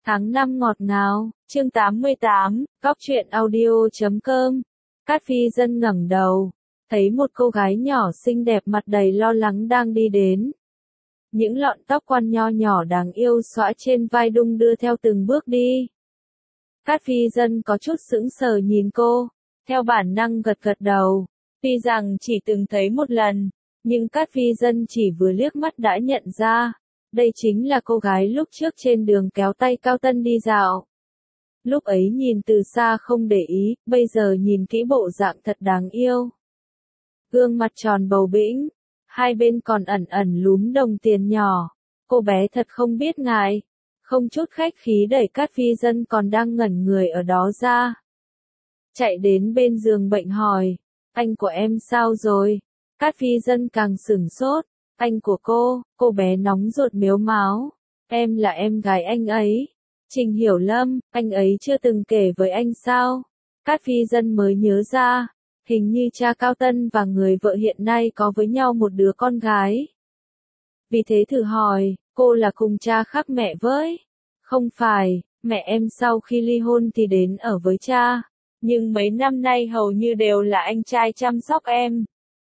Tháng 5 ngọt ngào, chương 88, góc truyện audio.com. Cát Phi Dân ngẩng đầu, thấy một cô gái nhỏ xinh đẹp mặt đầy lo lắng đang đi đến. Những lọn tóc quan nho nhỏ đáng yêu xõa trên vai đung đưa theo từng bước đi. Cát Phi Dân có chút sững sờ nhìn cô, theo bản năng gật gật đầu. Tuy rằng chỉ từng thấy một lần, nhưng Cát Phi Dân chỉ vừa liếc mắt đã nhận ra. Đây chính là cô gái lúc trước trên đường kéo tay Cao Tân đi dạo. Lúc ấy nhìn từ xa không để ý, bây giờ nhìn kỹ bộ dạng thật đáng yêu. Gương mặt tròn bầu bĩnh, hai bên còn ẩn ẩn lúm đồng tiền nhỏ. Cô bé thật không biết ngại, không chút khách khí đẩy Cát Phi Dân còn đang ngẩn người ở đó ra. Chạy đến bên giường bệnh hỏi, anh của em sao rồi? Cát Phi Dân càng sửng sốt. Anh của cô bé nóng ruột mếu máo. Em là em gái anh ấy. Trình Hiểu Lâm, anh ấy chưa từng kể với anh sao? Cát Phi Dân mới nhớ ra, hình như cha Cao Tân và người vợ hiện nay có với nhau một đứa con gái. Vì thế thử hỏi, cô là cùng cha khác mẹ với? Không phải, mẹ em sau khi ly hôn thì đến ở với cha, nhưng mấy năm nay hầu như đều là anh trai chăm sóc em.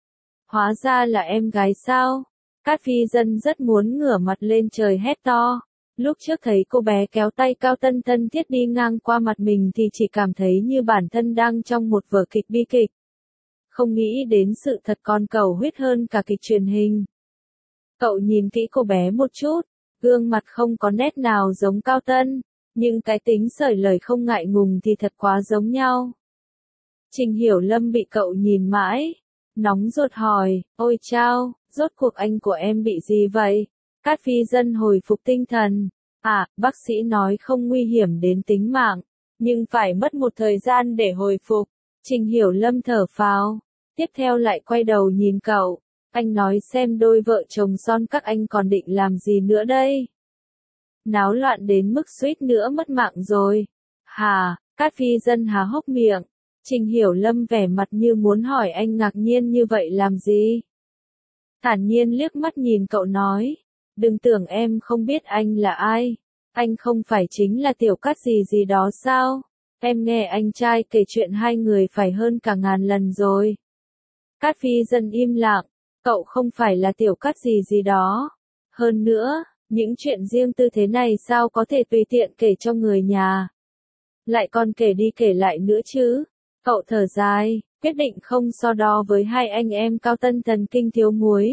Hóa ra là em gái sao? Cát Phi Dân rất muốn ngửa mặt lên trời hét to. Lúc trước thấy cô bé kéo tay Cao Tân thân thiết đi ngang qua mặt mình thì chỉ cảm thấy như bản thân đang trong một vở kịch bi kịch. Không nghĩ đến sự thật còn cầu huyết hơn cả kịch truyền hình. Cậu nhìn kỹ cô bé một chút, gương mặt không có nét nào giống Cao Tân, nhưng cái tính xởi lời không ngại ngùng thì thật quá giống nhau. Trình Hiểu Lâm bị cậu nhìn mãi, nóng ruột hỏi, ôi chao, rốt cuộc anh của em bị gì vậy? Cát Phi Dân hồi phục tinh thần. À, bác sĩ nói không nguy hiểm đến tính mạng, nhưng phải mất một thời gian để hồi phục. Trình Hiểu Lâm thở phào, tiếp theo lại quay đầu nhìn cậu. Anh nói xem đôi vợ chồng son các anh còn định làm gì nữa đây? Náo loạn đến mức suýt nữa mất mạng rồi. Hà, Cát Phi Dân há hốc miệng. Trình Hiểu Lâm vẻ mặt như muốn hỏi anh ngạc nhiên như vậy làm gì? Thản nhiên liếc mắt nhìn cậu nói, đừng tưởng em không biết anh là ai, anh không phải chính là Tiểu Cát gì gì đó sao? Em nghe anh trai kể chuyện hai người phải hơn cả ngàn lần rồi. Cát Phi Dân im lặng, cậu không phải là Tiểu Cát gì gì đó. Hơn nữa, những chuyện riêng tư thế này sao có thể tùy tiện kể cho người nhà? Lại còn kể đi kể lại nữa chứ? Cậu thở dài, quyết định không so đo với hai anh em Cao Tân thần kinh thiếu muối.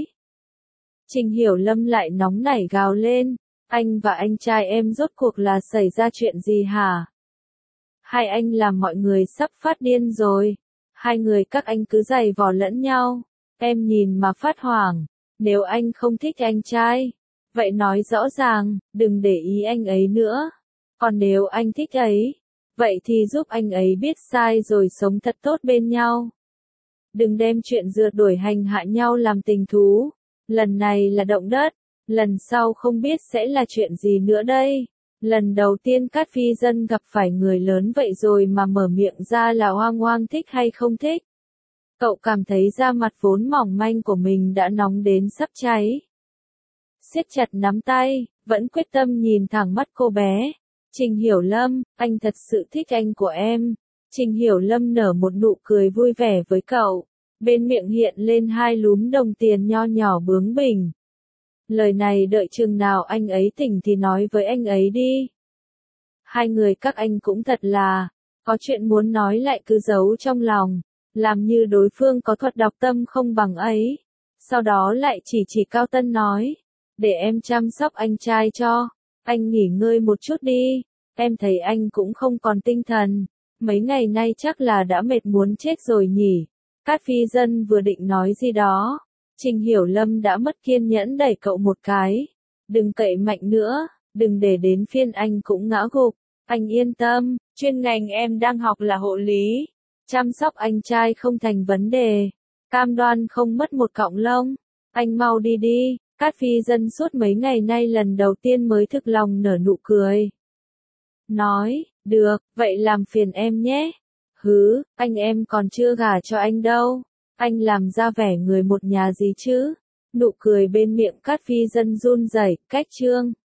Trình Hiểu Lâm lại nóng nảy gào lên, anh và anh trai em rốt cuộc là xảy ra chuyện gì hả? Hai anh làm mọi người sắp phát điên rồi. Hai người các anh cứ giày vò lẫn nhau. Em nhìn mà phát hoảng. Nếu anh không thích anh trai, vậy nói rõ ràng, đừng để ý anh ấy nữa. Còn nếu anh thích ấy, vậy thì giúp anh ấy biết sai rồi sống thật tốt bên nhau. Đừng đem chuyện rượt đuổi hành hạ nhau làm tình thú. Lần này là động đất, lần sau không biết sẽ là chuyện gì nữa đây. Lần đầu tiên Cát Phi Dân gặp phải người lớn vậy rồi mà mở miệng ra là oang oang thích hay không thích. Cậu cảm thấy da mặt vốn mỏng manh của mình đã nóng đến sắp cháy. Siết chặt nắm tay, vẫn quyết tâm nhìn thẳng mắt cô bé. Trình Hiểu Lâm, anh thật sự thích anh của em. Trình Hiểu Lâm nở một nụ cười vui vẻ với cậu. Bên miệng hiện lên hai lúm đồng tiền nho nhỏ bướng bỉnh. Lời này đợi chừng nào anh ấy tỉnh thì nói với anh ấy đi. Hai người các anh cũng thật là, có chuyện muốn nói lại cứ giấu trong lòng, làm như đối phương có thuật đọc tâm không bằng ấy. Sau đó lại chỉ Cao Tân nói, để em chăm sóc anh trai cho, anh nghỉ ngơi một chút đi, em thấy anh cũng không còn tinh thần, mấy ngày nay chắc là đã mệt muốn chết rồi nhỉ. Cát Phi Dân vừa định nói gì đó, Trình Hiểu Lâm đã mất kiên nhẫn đẩy cậu một cái. Đừng cậy mạnh nữa, đừng để đến phiên anh cũng ngã gục. Anh yên tâm, chuyên ngành em đang học là hộ lý. Chăm sóc anh trai không thành vấn đề. Cam đoan không mất một cọng lông. Anh mau đi đi. Cát Phi Dân suốt mấy ngày nay lần đầu tiên mới thực lòng nở nụ cười. Nói, được, vậy làm phiền em nhé. Hứ, anh em còn chưa gả cho anh đâu. Anh làm ra vẻ người một nhà gì chứ? Nụ cười bên miệng Cát Phi Dân run rẩy, cách chương.